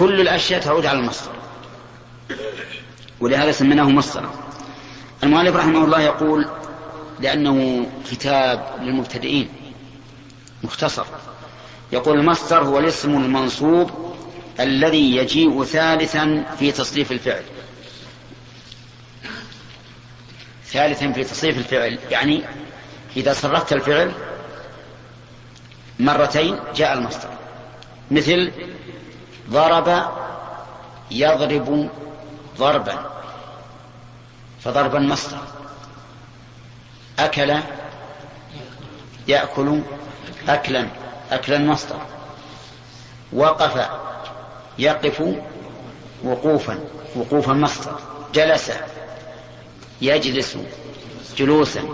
كل الأشياء تعود على المصدر، ولهذا سميناه مصدرا. المؤلف رحمه الله يقول لأنه كتاب للمبتدئين مختصر، يقول المصدر هو الاسم المنصوب الذي يجيء ثالثا في تصريف الفعل. ثالثا في تصريف الفعل يعني إذا صرفت الفعل مرتين جاء المصدر، مثل ضرب يضرب ضربا فضربا مصدر، أكل يأكل أكلا أكلا مصدر، وقف يقف وقوفا وقوفا مصدر، جلس يجلس جلوسا،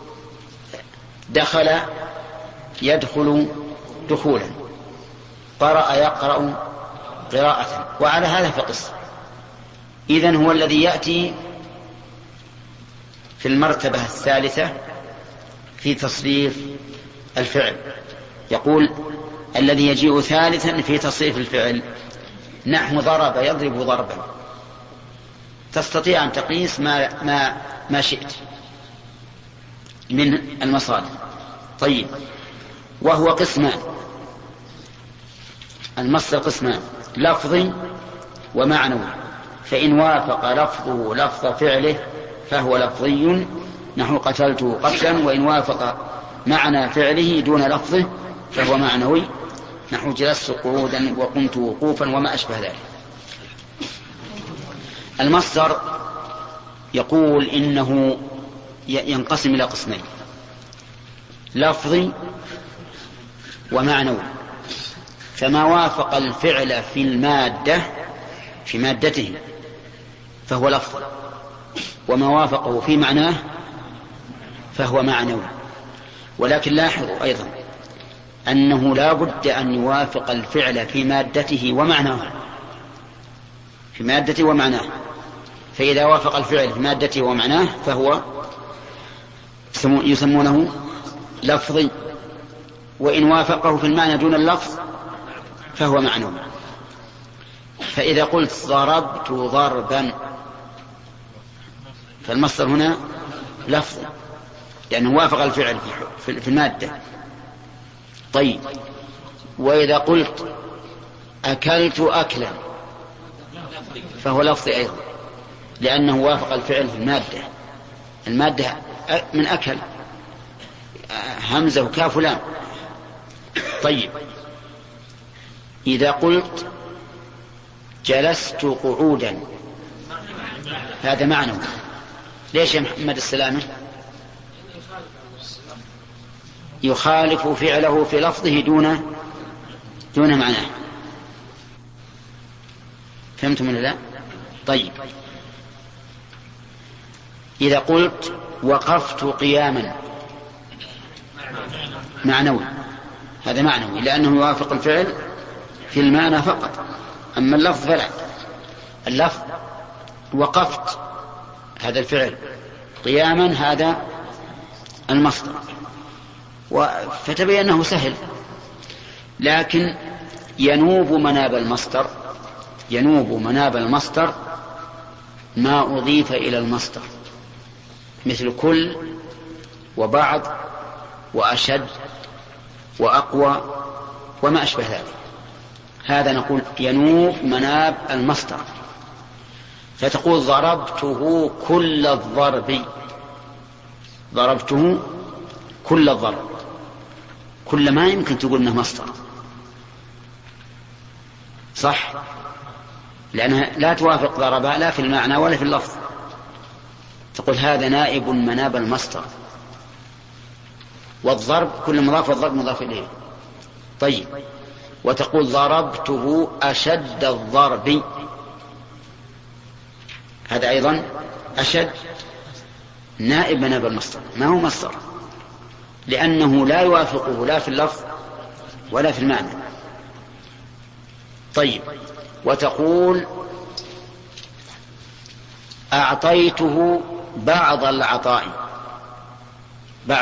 دخل يدخل دخولا، قرأ يقرأ قراءة، وعلى هذا فقس. إذن هو الذي يأتي في المرتبة الثالثة في تصريف الفعل. يقول الذي يجيء ثالثا في تصريف الفعل نحو ضرب يضرب ضربا، تستطيع أن تقيس ما شئت من المصادر. طيب، وهو قسمان، المصدر قسمان، لفظي ومعنوي، فإن وافق لفظه لفظ فعله فهو لفظي نحو قتلته قتلا، وإن وافق معنى فعله دون لفظه فهو معنوي نحو جلست قعودا وقمت وقوفا وما أشبه ذلك. المصدر يقول إنه ينقسم إلى قسمين، لفظي ومعنوي. فما وافق الفعل في المادة في مادته فهو لفظ، وما وافقه في معناه فهو معنوي. ولكن لاحظوا أيضا أنه لا بد أن يوافق الفعل في مادته ومعناه، في مادته ومعناه. فإذا وافق الفعل في مادته ومعناه فهو يسمونه لفظي، وإن وافقه في المعنى دون اللفظ فهو معنوي. فإذا قلت ضربت ضربا فالمصدر هنا لفظ لأنه وافق الفعل في المادة. طيب، وإذا قلت أكلت أكلا فهو لفظ أيضا لأنه وافق الفعل في المادة من أكل، همزة وكاف لام. طيب، إذا قلت جلست قعودا هذا معنى. ليش يا محمد السلامة؟ يخالف فعله في لفظه دون معناه. فهمتم ولا لا؟ طيب، إذا قلت وقفت قياما معنوي، هذا معنوي لأنه يوافق الفعل في المعنى فقط، أما اللفظ فلا. اللفظ وقفت هذا الفعل، قياما هذا المصدر، فتبين أنه سهل. لكن ينوب مناب المصدر ما أضيف إلى المصدر، مثل كل وبعض وأشد وأقوى وما أشبه ذلك. هذا نقول ينوب مناب المصدر. فتقول ضربته كل الضرب، ضربته كل الضرب، كل ما يمكن تقول انه مصدر، صح؟ لأنها لا توافق ضرب لا في المعنى ولا في اللفظ. تقول هذا نائب مناب المصدر. والضرب كل مضاف والضرب مضاف إليه. طيب، وتقول ضربته أشد الضرب، هذا أيضا أشد نائب مناب المصدر، ما هو مصدر لأنه لا يوافقه لا في اللفظ ولا في المعنى. طيب، وتقول أعطيته بعض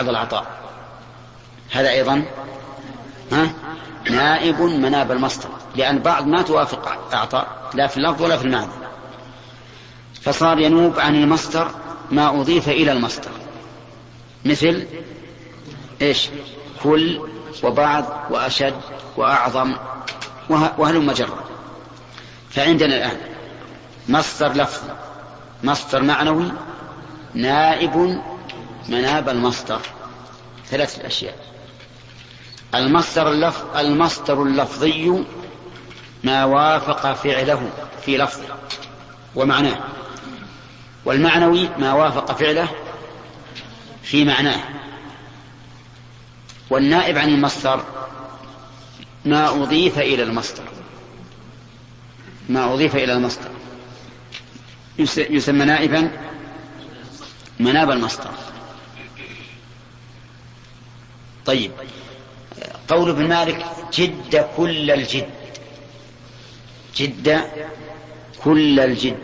العطاء، هذا أيضا نائب مناب المصدر. لأن بعض ما توافق أعطى لا في اللفظ ولا في المعنى، فصار ينوب عن المصدر ما أضيف إلى المصدر، مثل إيش؟ كل وبعض وأشد وأعظم وهلم جرا. فعندنا الآن مصدر لفظ، مصدر معنوي، نائب مناب المصدر، ثلاثة أشياء. المصدر اللفظي ما وافق فعله في لفظه ومعناه، والمعنوي ما وافق فعله في معناه، والنائب عن المصدر ما أضيف إلى المصدر، ما أضيف إلى المصدر يسمى نائبا مناب المصدر. طيب، قول ابن مالك جد كل الجد، جد كل الجد،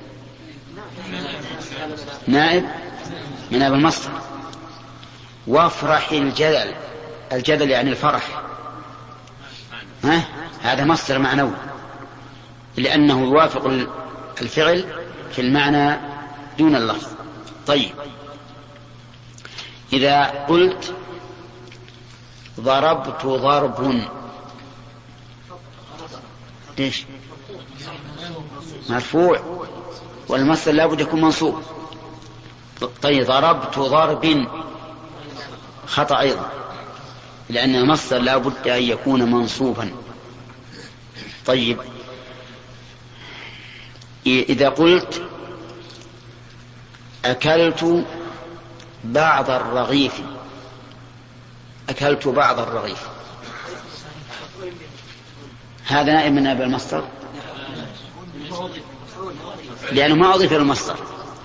نائب مناب المصدر. وافرح الجدل، الجدل يعني الفرح، هذا مصدر معنوي لأنه يوافق الفعل في المعنى دون اللفظ. طيب، إذا قلت ضربت ضرب، ليش؟ مرفوع، والمصدر لا بد يكون منصوب. طيب، ضربت ضرب خطأ أيضا، لأن المصدر لا بد أن يكون منصوبا. طيب، إذا قلت أكلت بعض الرغيف، أكلت بعض الرغيف، هذا نائب من نائب المصدر لأنه ما أضيف إلى المصدر،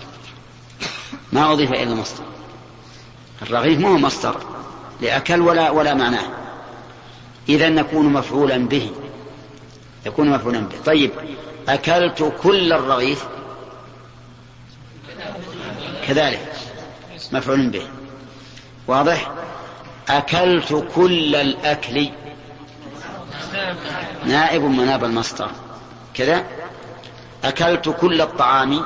ما أضيف إلى المصدر. الرغيف ما هو مصدر لأكل ولا معناه، إذا نكون مفعولا به، يكون مفعولا به. طيب، أكلت كل الرغيف كذلك مفعول به، واضح؟ أكلت كل الأكل نائب مناب المصدر كذا. أكلت كل الطعام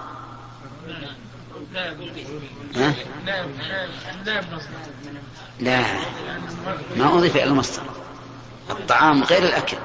لا، ما أضيف إلى المصدر، الطعام غير الأكل.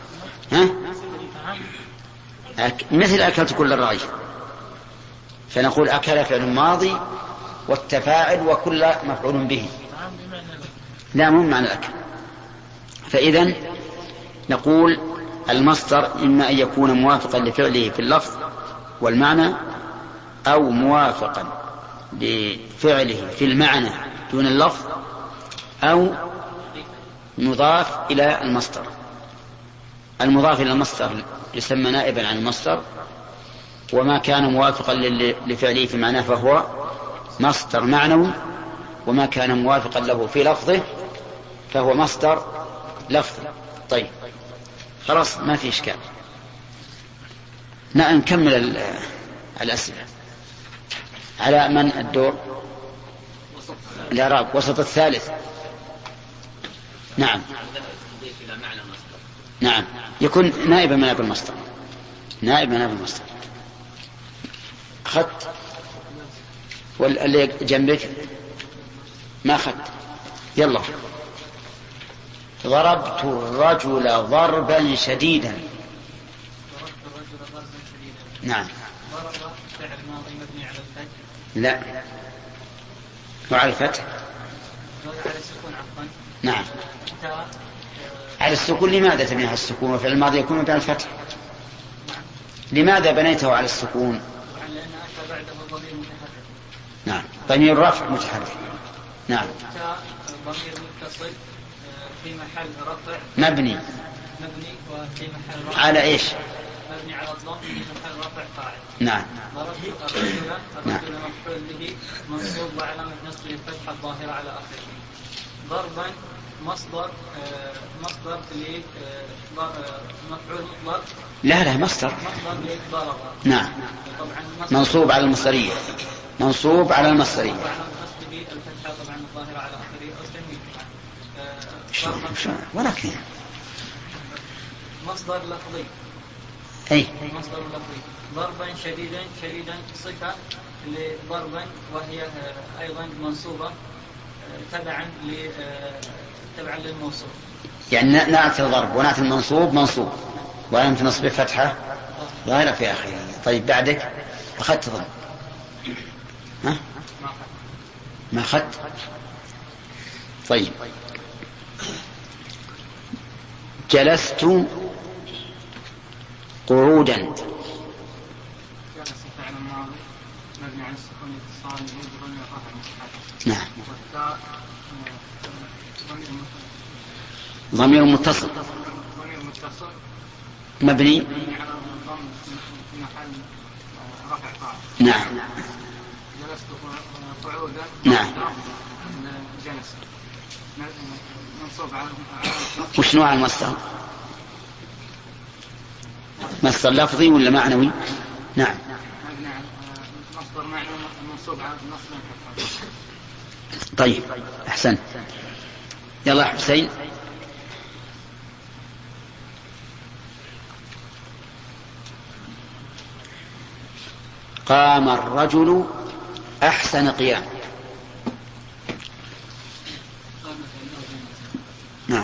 مثل أكلت كل الرغيف، فنقول أكل فعل ماضي والتفاعل وكل مفعول به، لا مو معنى الأكل. فإذن نقول المصدر إما أن يكون موافقا لفعله في اللفظ والمعنى، أو موافقا لفعله في المعنى دون اللفظ، أو مضاف إلى المصدر. المضاف إلى المصدر يسمى نائبا عن المصدر، وما كان موافقا لفعله في معناه فهو مصدر معنوي، وما كان موافقا له في لفظه فهو مصدر لفظي. طيب، خلاص ما في إشكال. نكمل الأسئلة. على من الدور؟ الإعراب وسط الثالث. نعم، نعم، يكون نائب مناب المصدر، نائب مناب المصدر. أخذت واللي جنبك ما أخذت؟ يلا. ضربت الرجل ضربا شديدا. نعم. لا، وعلى الفتح. نعم، على السكون. لماذا تبنيه على السكون وفعل الماضي يكون مبني على الفتح؟ لماذا بنيته على السكون؟ نعم، ضمير رفع متحرك. نعم، ضمير متصل في محل رفع مبني وفي محل رفع على ايش؟ مبني على الضم في محل رفع فاعل. نعم. ضربت الرجل مفعول به منصوب وعلامة نصبه الفتحة الظاهرة على آخره. ضربا مصدر مفعول مطلق. لا، مصدر ضرب. نعم، منصوب على المصدرية، منصوب على المصدرية. الفتحة طبعا الظاهرة على آخره. ولكن مصدر لفظي. أي مصدر لفظي. ضربا شديدا صفة لضربا، وهي أيضا منصوبة تبعا للموصوف. يعني نأتي الضرب ونأتي المنصوب منصوب وأنت نصب فتحة ظاهرة في آخره. طيب بعدك أخذت ضرب. ها؟ ما أخذت. طيب جلست قعودا. جلس فعل ماضي مبني على السكون اتصال بضمير الرفع المتحرك. نعم. والتاء ضمير متصل مبني على الضم في محل رفع فاعل. نعم. جلست قعودا. نعم. جلس منصوب على وش نوع المصدر؟ مصدر لفظي ولا معنوي؟ نعم. مصدر معنوي منصوب على النصب. طيب أحسن. يلا حسين. قام الرجل أحسن قيام. نعم.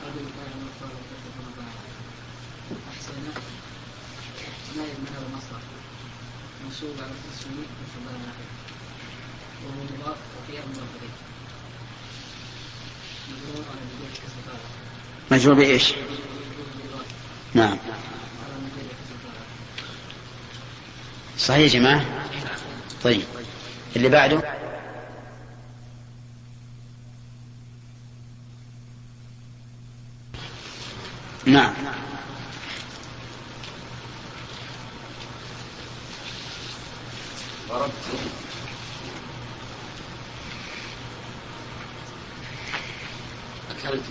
منصوب على التسويق وهو مضاف وقيام مضاف. مجرور بإيش؟ نعم صحيح يا جماعة. طيب اللي بعده. نعم. ضربت أكلت.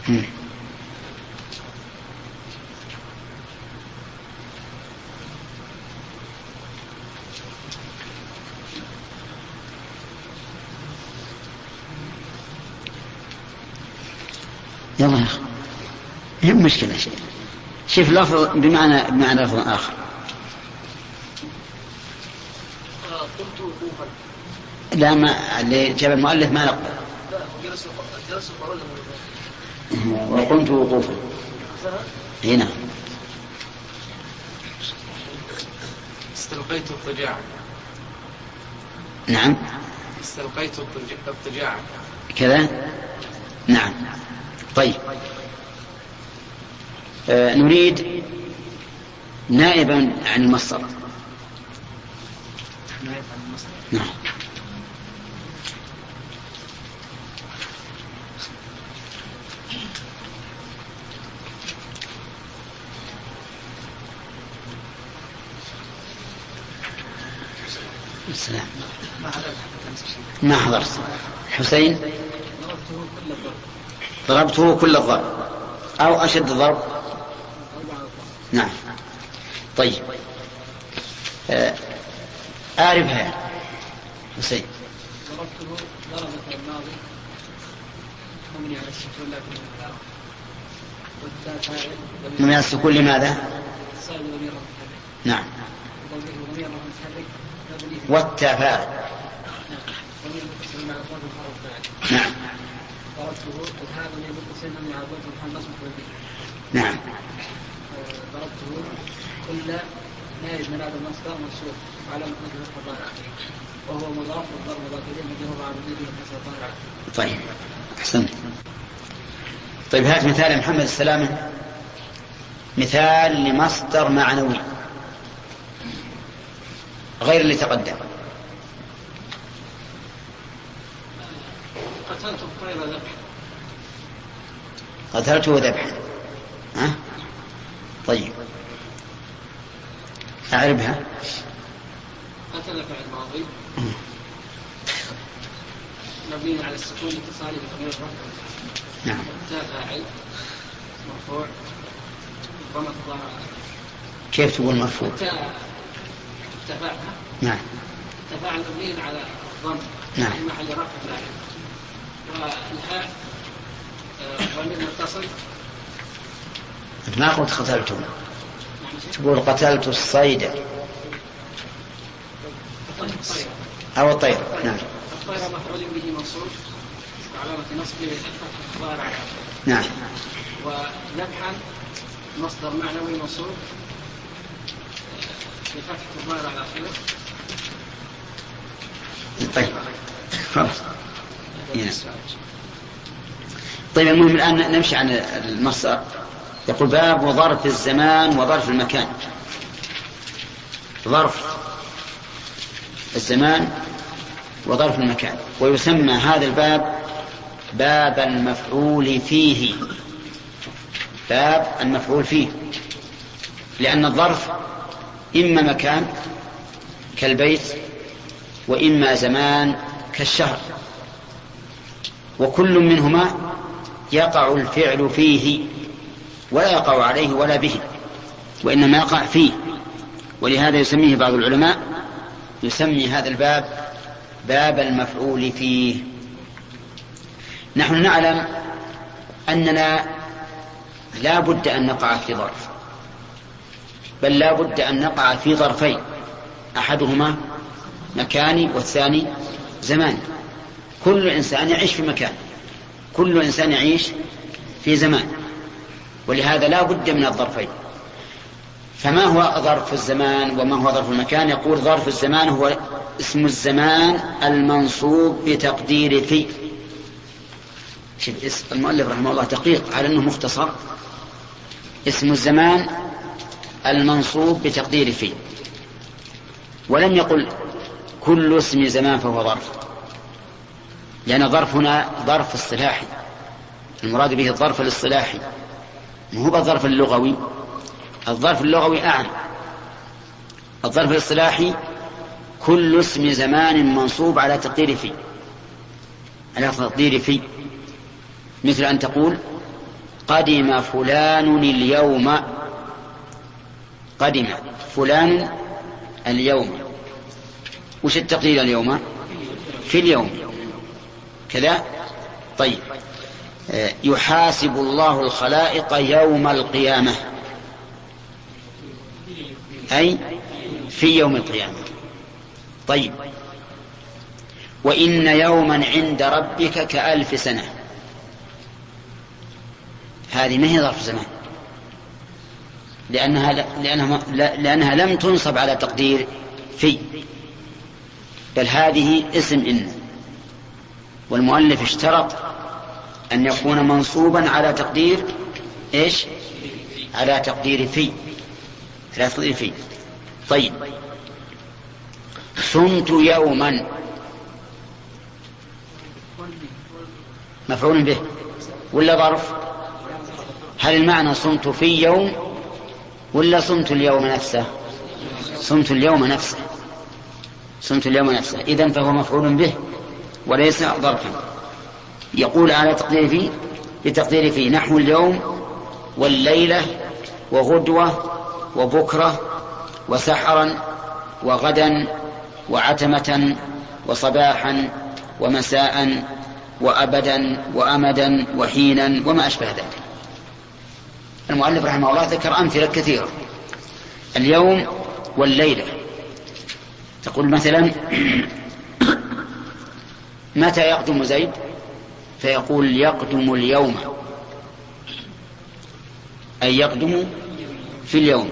يلا يا أخي هي مشكلة شيء. شوف لفظ بمعنى لفظ آخر. قلت وقوفا. لا ما اللي جاب المؤلف ما نقبل. جلس قعودا وقمت وقوفا. هنا استلقيت اضطجاعا. نعم. استلقيت اضطجاعا كذا. نعم. طيب نريد نائبا عن المصدر. نائب عن المصدر. نعم. السلام. ما حضرت. حسين. ضربته كل الضرب أو أشد الضرب. نعم. طيب أعرفها حسين. ضربته ضربة الماضي مبني على السكون لكن والتاء فاعل من السكون لماذا؟ صار ضمير متحرك. نعم. ضمير متحرك مبني والتاء فاعل. ضمير متصل مع ضرب الحرف فاعل. نعم. ضربته وهذا ضمير متصل مع ضرب الحرف نصب به. نعم. ضربته كل نائب من هذا المصدر منصوب على متن الضارع وهو مضاف والضرب مضاف اليه مجرور على ضمير الكسر الضارع. طيب أحسنت. طيب هات مثال يا محمد السلامة. مثال لمصدر معنوي غير اللي تقدم. قتلت الطير ذبحا. قتلته ذبحا. ها؟ طيب أعربها. قتل فعل ماضي مبني على السكون اتصالي بضمير الرفع. نعم. والتاء فاعل مرفوع ضمة الضارع. كيف تقول مرفوع؟ تفاعل. نعم. تفاعل مبني على الضم. نعم. في محل رفع فاعل. والهاء ضمير متصل ما قلت قتلتم، تقول قتلت الصيد أو الطير. نعم. الطير مفعول به منصوب وعلامة نصبه الظاهر على نعم. ونبحا مصدر معنوي منصوب بفتح الظاهر على آخره. طيب خلاص. طيب المهم الآن نمشي عن المصدر. يقول باب ظرف الزمان وظرف المكان. ظرف الزمان وظرف المكان، ويسمى هذا الباب باب المفعول فيه. باب المفعول فيه، لأن الظرف إما مكان كالبيت وإما زمان كالشهر، وكل منهما يقع الفعل فيه ولا يقع عليه ولا به، وإنما يقع فيه. ولهذا يسميه بعض العلماء، يسمي هذا الباب باب المفعول فيه. نحن نعلم أننا لا بد أن نقع في ظرف، بل لا بد أن نقع في ظرفين، أحدهما مكاني والثاني زماني. كل إنسان يعيش في مكان، كل إنسان يعيش في زمان، ولهذا لا بد من الظرفين. فما هو ظرف الزمان وما هو ظرف المكان؟ يقول ظرف الزمان هو اسم الزمان المنصوب بتقدير في. المؤلف رحمه الله دقيق على أنه مختصر. اسم الزمان المنصوب بتقدير في، ولم يقل كل اسم زمان فهو ظرف، لأن ظرف هنا ظرف اصطلاحي، المراد به الظرف الاصطلاحي، هو الظرف اللغوي. الظرف اللغوي أعم. الظرف الاصطلاحي كل اسم زمان منصوب على تقدير في، على تقدير في، مثل أن تقول قدم فلان اليوم. قدم فلان اليوم، وش التقدير اليوم؟ في اليوم كذا. طيب يحاسب الله الخلائق يوم القيامة، أي في يوم القيامة. طيب وإن يوما عند ربك كألف سنة، هذه ما هي ظرف زمان، لأنها لم تنصب على تقدير في، بل هذه اسم إن، والمؤلف اشترط أن يكون منصوبا على تقدير إيش؟ على تقدير في، على تقدير في. طيب صمت يوما مفعول به ولا ظرف؟ هل المعنى صمت في يوم ولا صمت اليوم نفسه؟ صمت اليوم نفسه، صمت اليوم نفسه. إذن فهو مفعول به وليس ظرفا. يقول على تقدير في، بتقدير في، نحو اليوم والليلة وغدوة وبكرة وسحرا وغدا وعتمة وصباحا ومساء وأبدا وأمدا وحينا وما أشبه ذلك. المؤلف رحمه الله ذكر أمثلة كثيرة. اليوم والليلة، تقول مثلا متى يقدم زيد؟ فيقول يقدم اليوم، أي يقدم في اليوم.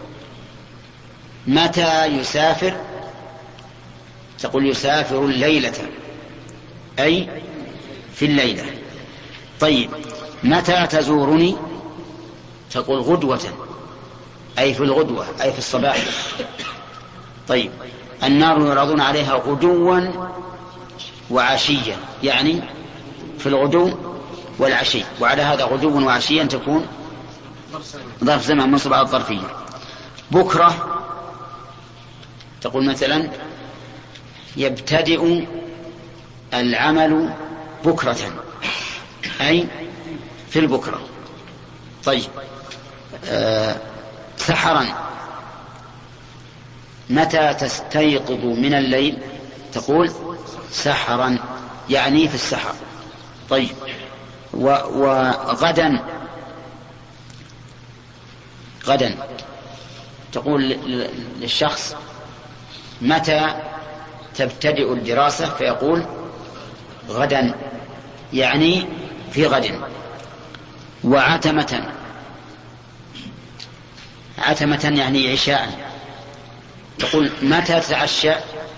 متى يسافر؟ تقول يسافر الليلة، أي في الليلة. طيب متى تزورني؟ تقول غدوة، أي في الغدوة، أي في الصباح. طيب النار يعرضون عليها غدوا وعشيا، يعني في الغدو والعشي، وعلى هذا غدوا وعشيا تكون ظرف زمان منصوب على الظرفية. بكرة تقول مثلا يبتدئ العمل بكرة، أي في البكرة. طيب سحرا، متى تستيقظ من الليل؟ تقول سحرا، يعني في السحر. طيب وغدا غدا. تقول للشخص متى تبتدئ الدراسة؟ فيقول غدا، يعني في غد. وعتمة، عتمة يعني عشاء. تقول متى تتعشى؟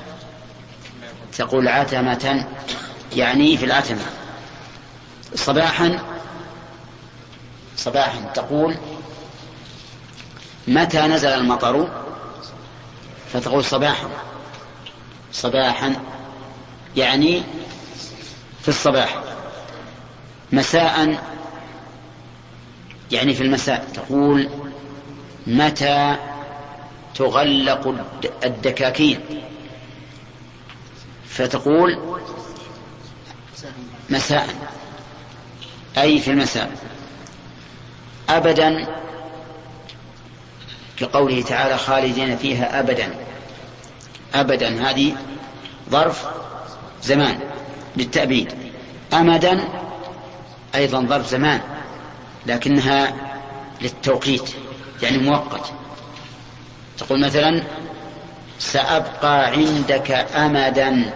تقول عتمة يعني في العتمة. صباحا، صباحا تقول متى نزل المطر؟ فتقول صباحا، صباحا يعني في الصباح. مساء يعني في المساء. تقول متى تغلق الدكاكين؟ فتقول مساء أي في المساء. أبدا كقوله تعالى خالدين فيها أبدا. أبدا هذه ظرف زمان للتأبيد. أمدا أيضا ظرف زمان لكنها للتوقيت يعني مؤقت. تقول مثلا سأبقى عندك أمدا.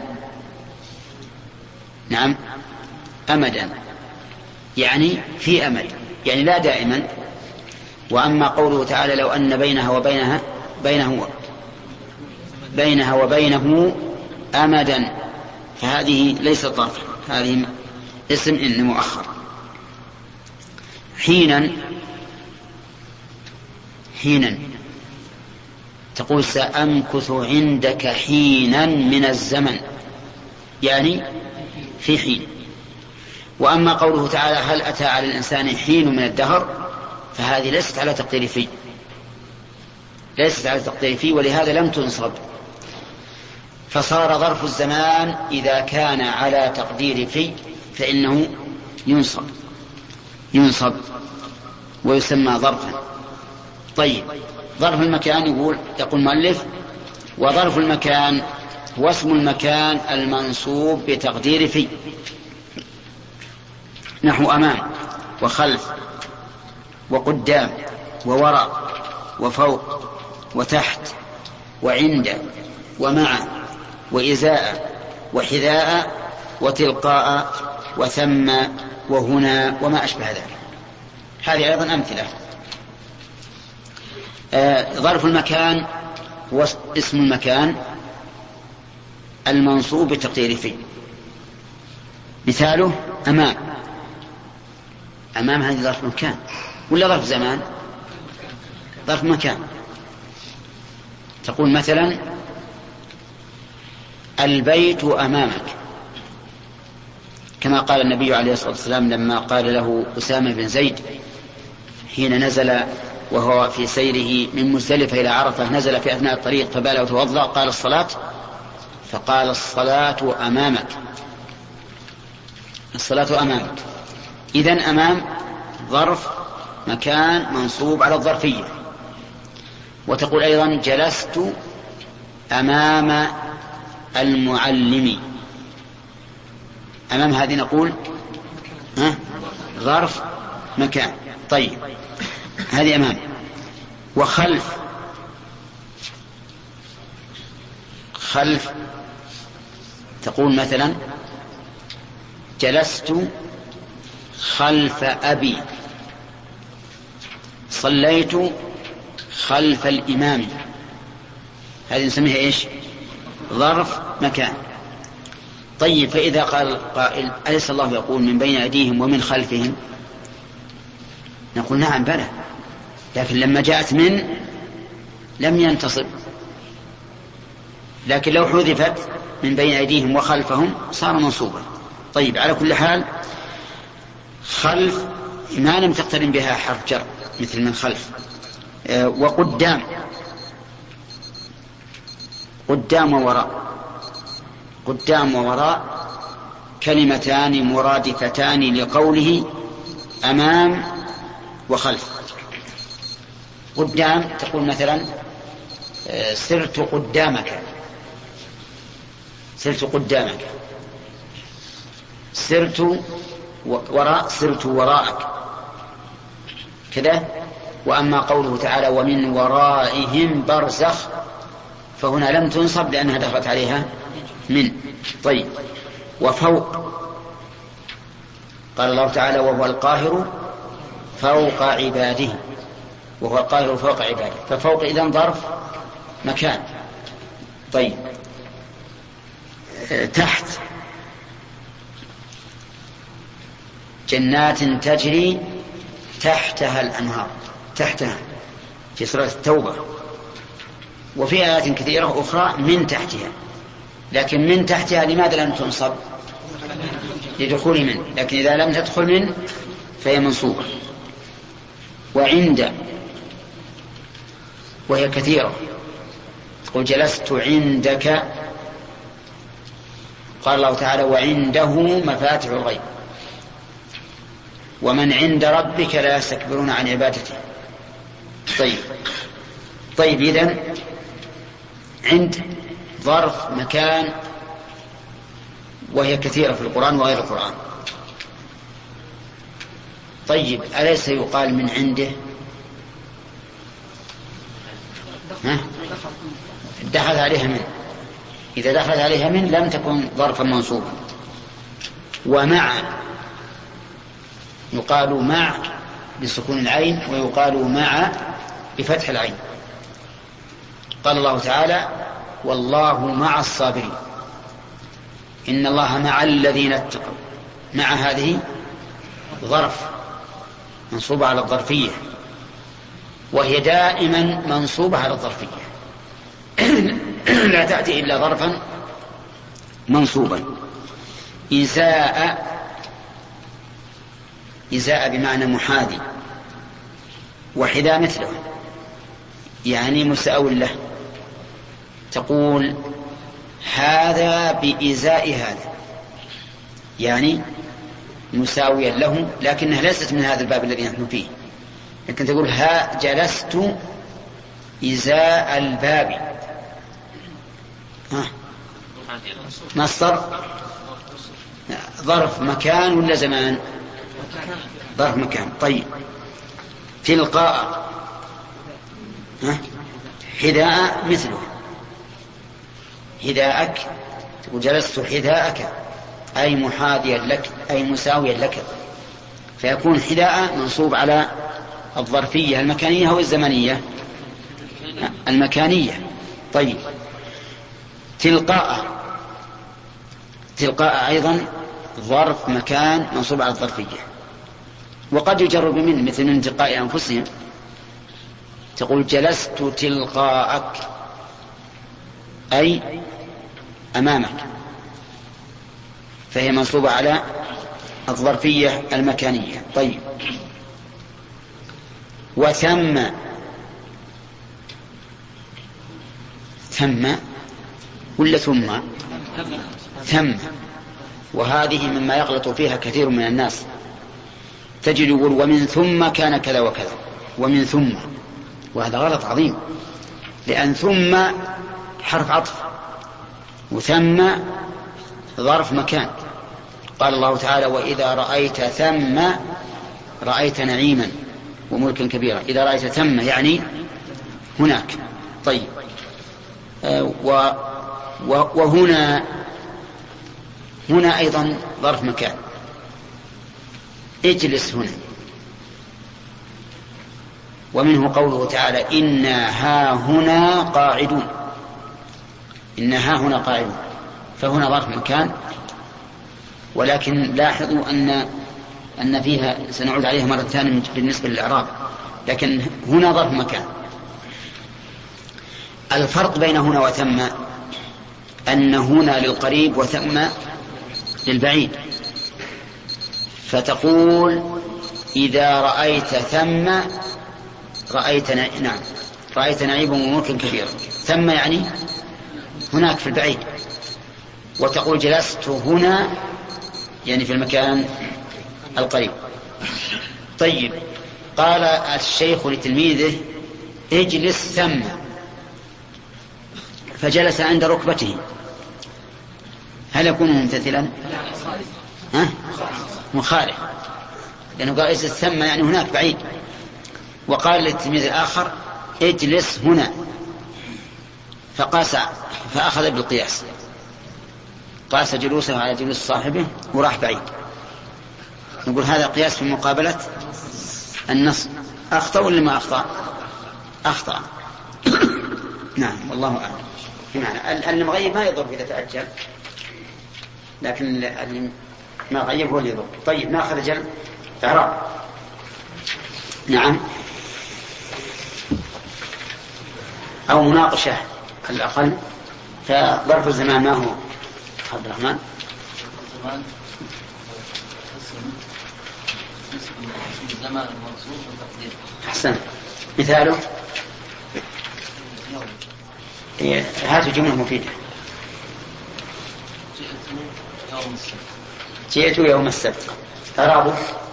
نعم أمدا يعني في أمد يعني لا دائما. وأما قوله تعالى لو أن بينها وبينه أمدا فهذه ليست ظرف، هذه اسم إن مؤخر. حينا تقول سأمكث عندك حينا من الزمن يعني في حين. وأما قوله تعالى هل أتى على الإنسان حين من الدهر فهذه ليست على تقدير في، ليست على تقدير في، ولهذا لم تنصب. فصار ظرف الزمان إذا كان على تقدير في فإنه ينصب ويسمى ظرفا. طيب ظرف المكان يقول المؤلف وظرف المكان هو اسم المكان المنصوب بتقدير في، نحو أمام وخلف وقدام ووراء وفوق وتحت وعند ومع وإزاء وحذاء وتلقاء وثم وهنا وما أشبه ذلك. هذه أيضا أمثلة. ظرف المكان هو اسم المكان المنصوب بتقدير في. مثاله أمام هذه ظرف مكان ولا ظرف زمان؟ ظرف مكان. تقول مثلا البيت أمامك، كما قال النبي عليه الصلاة والسلام لما قال له أسامة بن زيد حين نزل وهو في سيره من مزدلفة إلى عرفة، نزل في أثناء الطريق فبال وتوضأ، قال الصلاة، فقال الصلاة أمامك، الصلاة أمامك. إذن أمام ظرف مكان منصوب على الظرفية. وتقول أيضا جلست أمام المعلم. أمام هذه نقول ظرف مكان. طيب هذه أمام. وخلف، خلف تقول مثلا جلست خلف أبي، صليت خلف الإمام. هذه نسميها إيش؟ ظرف مكان. طيب فإذا قال قائل أليس الله يقول من بين أيديهم ومن خلفهم؟ نقول نعم بلى، لكن لما جاءت من لم ينتصب، لكن لو حذفت من بين أيديهم وخلفهم صار منصوبا. طيب على كل حال خلف ما لم تقترن بها حرف جر مثل من خلف. وقدام، قدام ووراء، قدام ووراء كلمتان مرادفتان لقوله أمام وخلف. قدام تقول مثلا سرت قدامك، سرت قدامك. سرت وراء، سرت وراءك كذا. وأما قوله تعالى ومن ورائهم برزخ فهنا لم تنصب لأنها دخلت عليها من. طيب، وفوق قال الله تعالى وهو القاهر فوق عباده، وهو القاهر فوق عباده، ففوق إذن ظرف مكان. طيب، تحت جنات تجري تحتها الأنهار، تحتها في سورة التوبة، وفي آيات كثيرة أخرى من تحتها، لكن من تحتها لماذا لم تنصب؟ لدخول من، لكن إذا لم تدخل من فهي منصوبة. وعند وهي كثيرة، تقول جلست عندك، قال الله تعالى وعنده مفاتح الغيب ومن عند ربك لا يستكبرون عن عبادته. طيب إذن عند ظرف مكان وهي كثيرة في القرآن وغير القرآن. طيب، أليس يقال من عنده؟ دخل عليها من، إذا دخلت عليها من لم تكن ظرفا منصوبا. ومع يقال مع بسكون العين ويقال مع بفتح العين. قال الله تعالى والله مع الصابرين، إن الله مع الذين اتقوا، مع هذه ظرف منصوبة على الظرفية، وهي دائما منصوبة على الظرفية لا تأتي إلا ظرفا منصوبا. إزاء بمعنى محاذي، وحذاء مثله يعني مساو له، تقول هذا بإزاء هذا، يعني مساويا له، لكنها ليست من هذا الباب الذي نحن فيه، لكن تقول ها جلست إزاء الباب. مصدر ظرف مكان ولا زمان؟ ظرف مكان. طيب، تلقاء حذاء مثله، حذاءك، تقول جلست حذاءك أي محاذيا لك أي مساويا لك، فيكون حذاء منصوب على الظرفية المكانية أو الزمنية؟ المكانية. طيب، تلقاء أيضا ظرف مكان منصوب على الظرفية، وقد يجرب من مثل من تلقاء أنفسهم، تقول جلست تلقاءك أي أمامك، فهي منصوبة على الظرفية المكانية. طيب، وثم ولا ثم، وهذه مما يغلط فيها كثير من الناس، تجد يقول ومن ثم كان كذا وكذا، ومن ثم، وهذا غلط عظيم، لأن ثم حرف عطف وثم ظرف مكان. قال الله تعالى وإذا رأيت ثم رأيت نعيما وملكا كبيرا، إذا رأيت ثم يعني هناك. طيب، وهنا أيضا ظرف مكان، اجلس هنا. ومنه قوله تعالى إنا ها هنا قاعدون، إنا ها هنا قاعدون، فهنا ظرف مكان، ولكن لاحظوا أن فيها سنعود عليها مرة ثانية بالنسبة للإعراب، لكن هنا ظرف مكان. الفرق بين هنا وثم أن هنا للقريب وثم للبعيد، فتقول إذا رأيت ثم رأيت نعيما وملكا كبيرا، ثم يعني هناك في البعيد، وتقول جلست هنا يعني في المكان القريب. طيب، قال الشيخ لتلميذه اجلس ثم، فجلس عند ركبته، هل يكون ممتثلا؟ مخالف، لأنه قال اجلس ثم يعني هناك بعيد، وقال للتلميذ الآخر اجلس هنا، فأخذ بالقياس، قاس جلوسه على جلوس صاحبه وراح بعيد. نقول هذا قياس في مقابلة النص. أخطأ ولا ما أخطأ؟ أخطأ. نعم والله أعلم. بمعنى المغيب ما يضر إذا تأجل، لكن اللي ما غيب هو اللي يضر. طيب نأخذ جل إعراب. نعم، أو مناقشة على الأقل. فظرف الزمان ما هو عبد الرحمن؟ الزمان المنصوب والتقدير. أحسن. مثاله هذه جملة مفيدة. جئت يوم السبت. إعرابه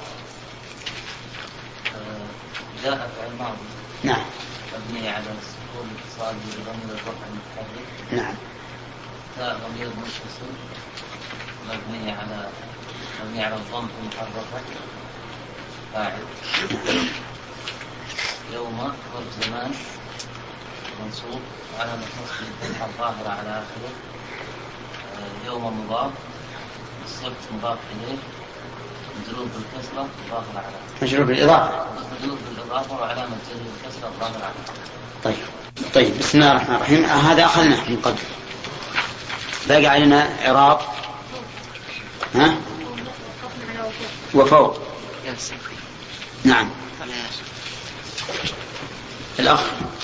جاء فعل ماضي. نعم. مبني على السكون الاتصال بضمير الرفع المتحرك. نعم. تاء ضمير متصل مبني على الضم المحركة فاعل. يوم ظرف زمان منصوب على نصب الفتحة الظاهرة على آخره. يوم مضاف، السبت مضاف إليه، مجرور بالكسرة الظاهرة على مجرور بالإضافة. مجرور بالإضافة وعلامة جره الكسرة الظاهرة على. طيب بسم الله الرحمن الرحيم. هذا أخذناه من قبل. باقي علينا إعراب وفوق. نعم. الأخ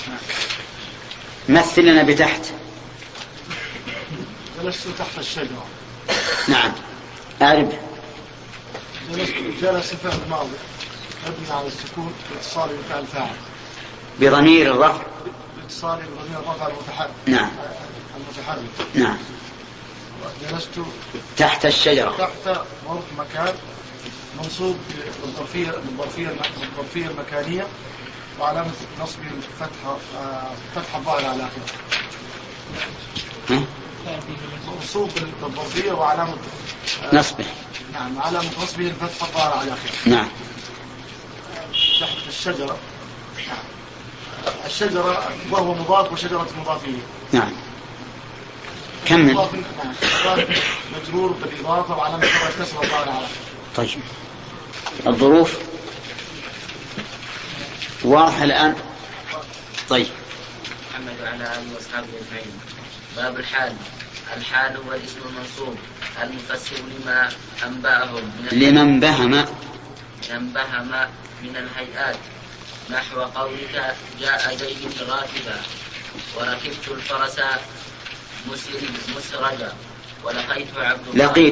مثل لنا بتحت. جلست تحت الشجرة. نعم. أعرب. جلس فعل ماضي مبني على السكون باتصال بفعل فاعل بضمير الرفع. باتصال بضمير الرفع المتحرك. نعم. المتحرك. نعم. جلست تحت الشجرة. تحت ظرف مكان منصوب بالظرفية المكانية وعلامة نصبه فتحة الظاهرة على آخره. منصوب بالظرفية وعلامة نصبه. نعم، علامة نصبه الفتحة الظاهرة على آخره. نعم. تحت الشجرة. الشجرة وهو مضاف وشجرة مضافية. نعم. كمل. مجرور بالإضافة وعلامة الكسرة الظاهرة على آخره. طيب الظروف واضحة الآن. طيب. محمد وعلى آله وأصحابه أجمعين. باب الحال. الحال هو الاسم المنصوب المفسر لما أنبأه لمن بهم من الهيئات، نحو قولك جاء زيد راكبا، وركبت الفرس مسرجا، لقيت عبد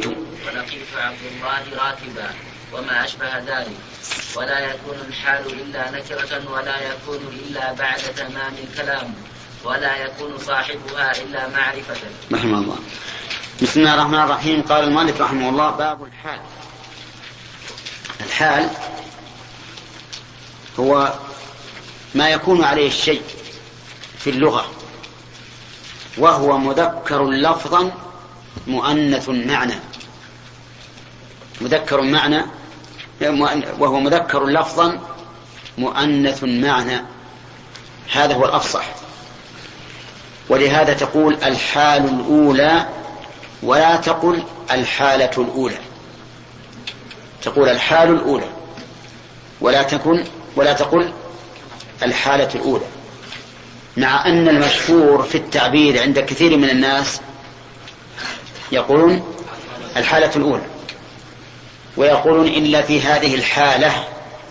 الله راكبا، وما أشبه ذلك. ولا يكون الحال إلا نكرة، ولا يكون إلا بعد تمام الكلام، ولا يكون صاحبها إلا معرفة. رحمه الله. بسم الله الرحمن الرحيم. قال المؤلف رحمه الله: باب الحال. الحال هو ما يكون عليه الشيء في اللغة، وهو مذكر لفظا مؤنث معنى. وهو مذكر لفظا مؤنث معنى. هذا هو الأفصح. ولهذا تقول الحال الأولى ولا تقل الحالة الأولى. تقول الحال الأولى ولا تقل الحالة الأولى، مع أن المشهور في التعبير عند كثير من الناس يقولون الحالة الأولى، ويقولون إلا في هذه الحالة،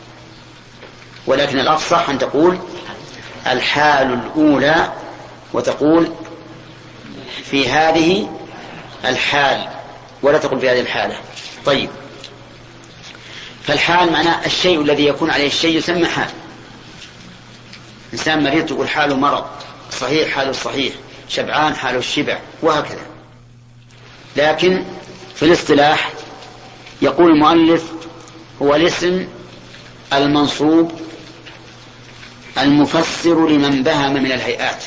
ولكن الأفصح أن تقول الحال الأولى وتقول في هذه الحال ولا تقول في هذه الحالة. طيب، فالحال معناه الشيء الذي يكون عليه الشيء يسمى حال. إنسان مريض تقول حاله مرض، صحيح حاله الصحيح، شبعان حاله الشبع، وهكذا. لكن في الاصطلاح يقول المؤلف هو الاسم المنصوب المفسر لمن بهم من الهيئات.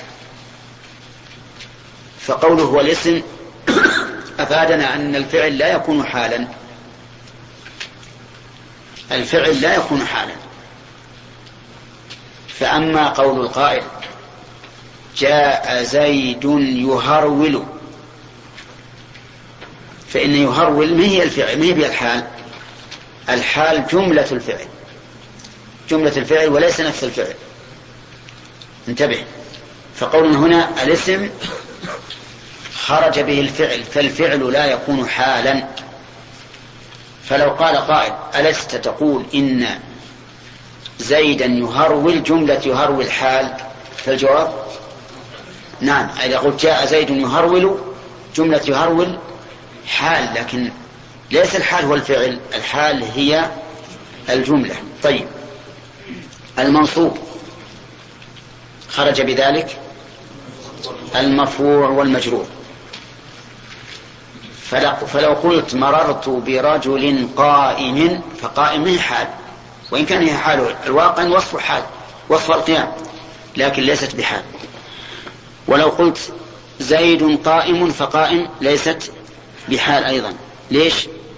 فقوله هو الاسم أفادنا أن الفعل لا يكون حالا. الفعل لا يكون حالا، فأما قول القائل جاء زيد يهرول، فإن يهرول ما هي الفعل، ما هي الحال. الحال جملة الفعل وليس نفس الفعل. انتبه، فقولنا هنا الاسم خرج به الفعل، فالفعل لا يكون حالا. فلو قال قائل ألست تقول إن زيدا يهرول جملة يهرول حال، فالجواب نعم. إذا قلت جاء زيد يهرول جملة يهرول حال، لكن ليس الحال هو الفعل، الحال هي الجملة. طيب، المنصوب خرج بذلك المرفوع والمجرور. فلو قلت مررت برجل قائم، فقائم هي حال، وإن كان هي حال الواقع وصف حال، وصف القيام، لكن ليست بحال. ولو قلت زيد قائم، فقائم ليست بحال أيضا. ليش؟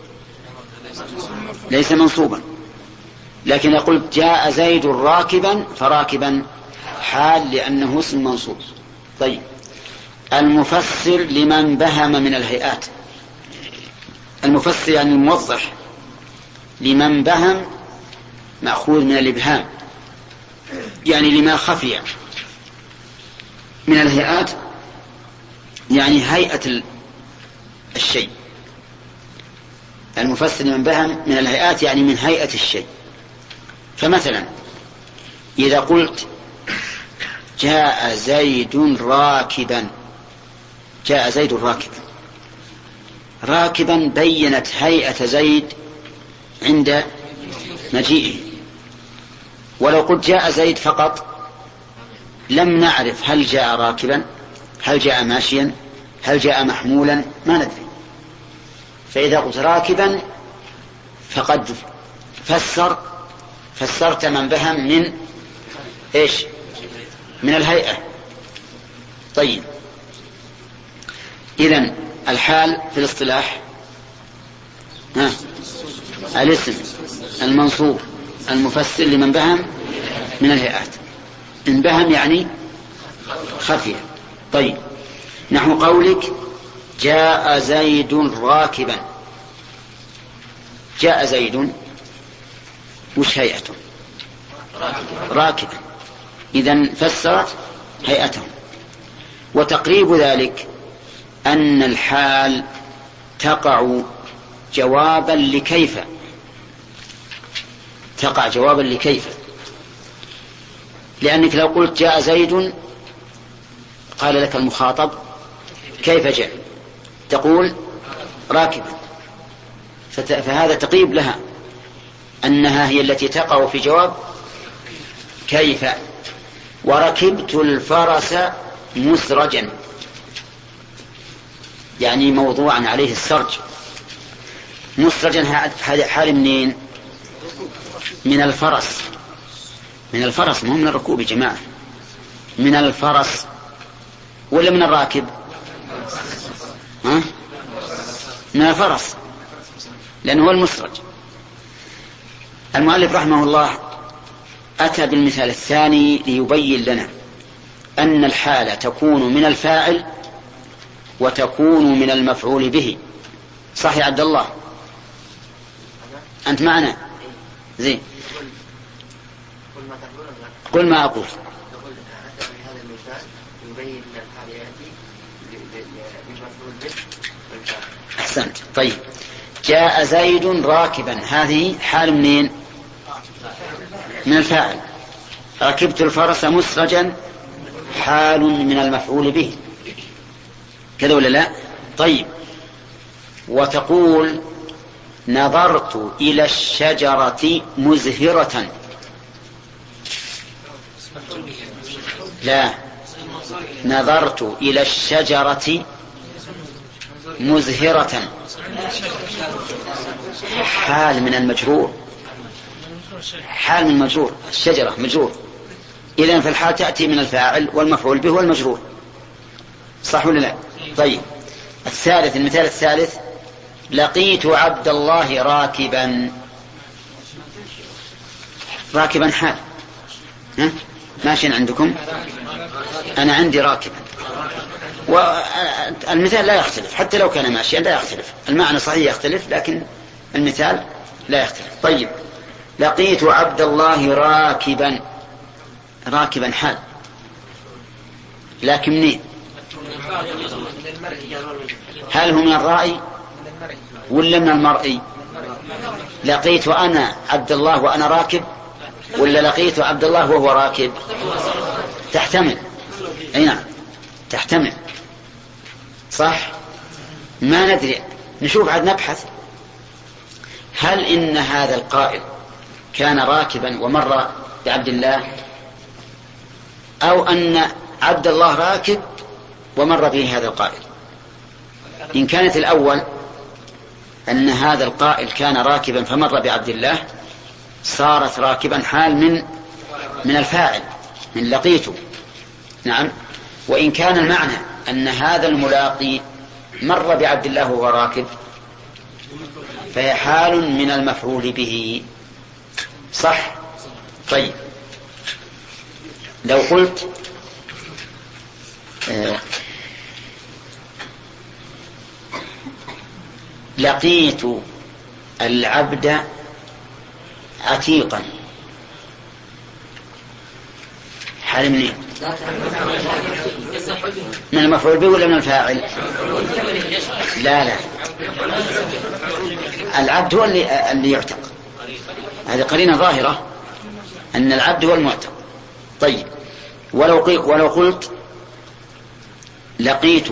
ليس منصوبا. لكن قلت جاء زيد راكبا، فراكبا حال لأنه اسم منصوب. طيب، المفسر لمن بهم من الهيئات. المفسر يعني الموضح، لمن بهم مأخوذ من الإبهام، يعني لما خفي من الهيئات، يعني هيئة الشيء. المفسر لمن بهم من الهيئات يعني من هيئة الشيء. فمثلا إذا قلت جاء زيد راكبا، جاء زيد راكبا، راكبا بينت هيئة زيد عند مجيئه. ولو قلت جاء زيد فقط لم نعرف هل جاء راكبا، هل جاء ماشيا، هل جاء محمولا، ما ندري. فإذا قلت راكبا فقد فسرت من بهم من إيش؟ من الهيئة. طيب، إذن الحال في الاصطلاح الاسم المنصوب المفسر لمن بهم من الهيئات. إن بهم يعني خفية. طيب، نحو قولك جاء زيد راكبا، جاء زيد وش هيئته؟ راكبا، إذن فسرت هيئته. وتقريب ذلك أن الحال تقع جوابا لكيف، تقع جوابا لكيف، لأنك لو قلت جاء زيد قال لك المخاطب كيف جاء، تقول راكبا، فهذا تقريب لها أنها هي التي تقع في جواب كيف. وركبت الفرس مسرجا، يعني موضوعا عليه السرج. مسرجا هذا حال منين؟ من الفرس، من الفرس، مو من الركوب يا جماعة، من الفرس ولا من الراكب؟ من الفرس، لأنه هو المسرج. المؤلف رحمه الله أتى بالمثال الثاني ليبين لنا أن الحالة تكون من الفاعل وتكون من المفعول به. صح يا عبد الله؟ أنت معنا؟ زين، قل ما أقول. أحسنت. طيب، جاء زيد راكبا، هذه حال منين؟ من الفاعل. ركبت الفرس مسرجا حال من المفعول به، كذا ولا لا؟ طيب، وتقول نظرت إلى الشجرة مزهرة، لا، نظرت إلى الشجرة مزهرة حال من المجرور، حال من المجرور، الشجرة مجرور، إذن فالحال تأتي من الفاعل والمفعول به والمجرور. صح ولا لا؟ طيب، الثالث، المثال الثالث لقيت عبد الله راكبا، راكبا حال، ماشيا عندكم؟ أنا عندي راكبا، والمثال لا يختلف حتى لو كان ماشيا لا يختلف، المعنى صحيح يختلف لكن المثال لا يختلف. طيب، لقيت عبد الله راكبا، راكبا حال، لكن منين؟ هل هو من الرائي ولا من المرئي؟ لقيت أنا عبد الله وأنا راكب، ولا لقيت عبد الله وهو راكب؟ تحتمل، أي نعم تحتمل، صح. ما ندري، نشوف عاد نبحث. هل إن هذا القائل كان راكبا ومر بعبد الله، أو أن عبد الله راكب ومر به هذا القائل؟ إن كانت الأول أن هذا القائل كان راكبا فمر بعبد الله، صارت راكبا حال من الفاعل، من لقيته، نعم. وإن كان المعنى أن هذا الملاقي مر بعبد الله وهو راكب، فهي حال من المفعول به، صح. طيب، لو قلت لقيت العبد عتيقا، حال منين؟ من المفعول به ولا من الفاعل؟ لا، العبد هو اللي يعتق، هذه قرينة ظاهرة أن العبد هو المعتق. طيب، ولو قلت لقيت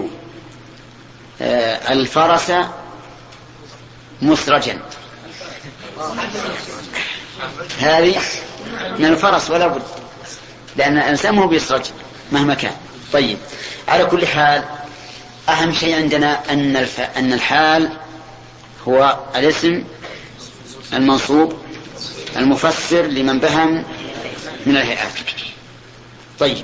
الفرس مسرجا، هذه من الفرس ولا بد، لأن الإنسان هو بيسرج مهما كان. طيب، على كل حال أهم شيء عندنا أن الحال هو الاسم المنصوب المفسر لمن بهم من الهيئات. طيب،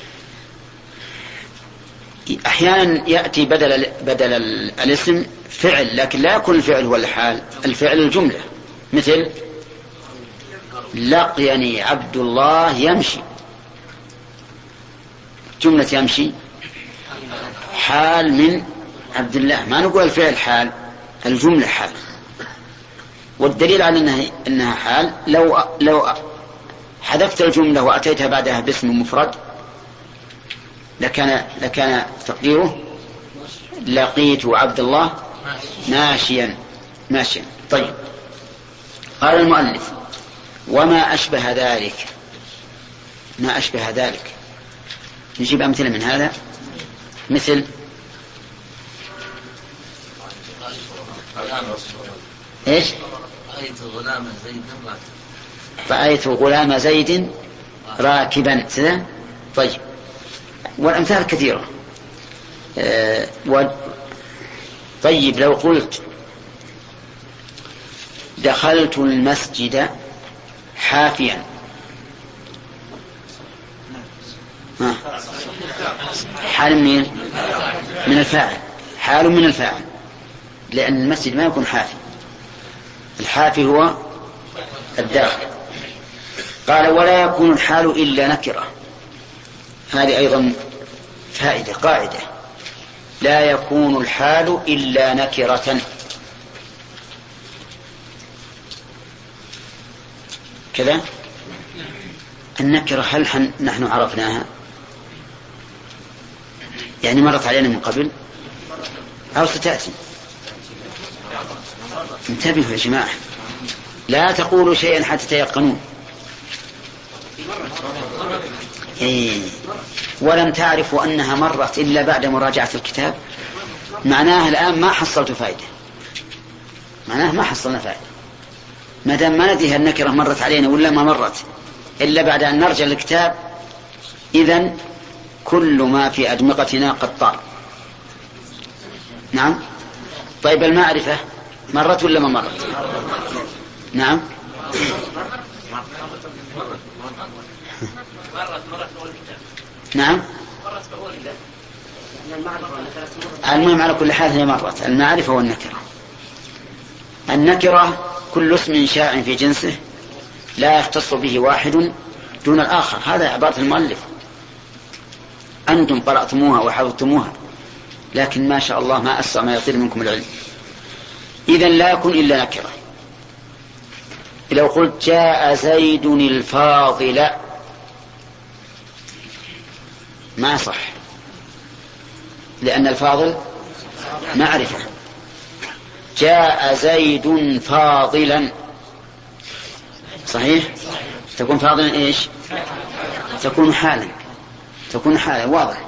أحيانا يأتي بدل الاسم فعل، لكن لا يكون الفعل هو الحال، الفعل الجملة، مثل لقيني عبد الله يمشي، جملة يمشي حال من عبد الله، ما نقول الفعل حال، الجملة حال. والدليل على أنها حال لو حذفت الجملة وأتيتها بعدها باسم مفرد لكان تقديره لقيت عبد الله ماشيا. طيب، قال المؤلف وما أشبه ذلك، ما أشبه ذلك، نجيب أمثلة من هذا، مثل إيش؟ رأيت غلام زيد راكبا، سلام. طيب، والأمثال كثيرة. طيب، لو قلت دخلت المسجد حافيا، حال من الفاعل، حال من الفاعل، لأن المسجد ما يكون حافي، الحافي هو الداخل. قال ولا يكون الحال إلا نكرة، هذه أيضا فائدة، قاعدة، لا يكون الحال إلا نكرة. كذا النكرة هل نحن عرفناها؟ يعني مرت علينا من قبل أو ستأتي؟ انتبهوا يا جماعة، لا تقولوا شيئا حتى تيقنون. ولم تعرفوا أنها مرت إلا بعد مراجعة الكتاب، معناها الآن ما حصلت فائدة، معناها ما حصلنا فائدة، ما دام ما ندري النكرة مرت علينا ولا ما مرت إلا بعد أن نرجع الكتاب، إذن كل ما في أدمغتنا قد طار. نعم. طيب، المعرفة مرت ولا ما مرت؟ نعم. نعم. المهم على كل حال هي مرت. المعرفة والنكرة، النكرة كل اسم شائع في جنسه لا يختص به واحد دون الآخر. هذا عبارة المؤلف، أنتم قرأتموها وحفظتموها، لكن ما شاء الله ما أسرع ما يطير منكم العلم. إذن لا يكون إلا نكرة. لو قلت جاء زيد الفاضل ما صح، لأن الفاضل معرفة. جاء زيد فاضلا صحيح، تكون فاضلا إيش؟ تكون حالا واضح.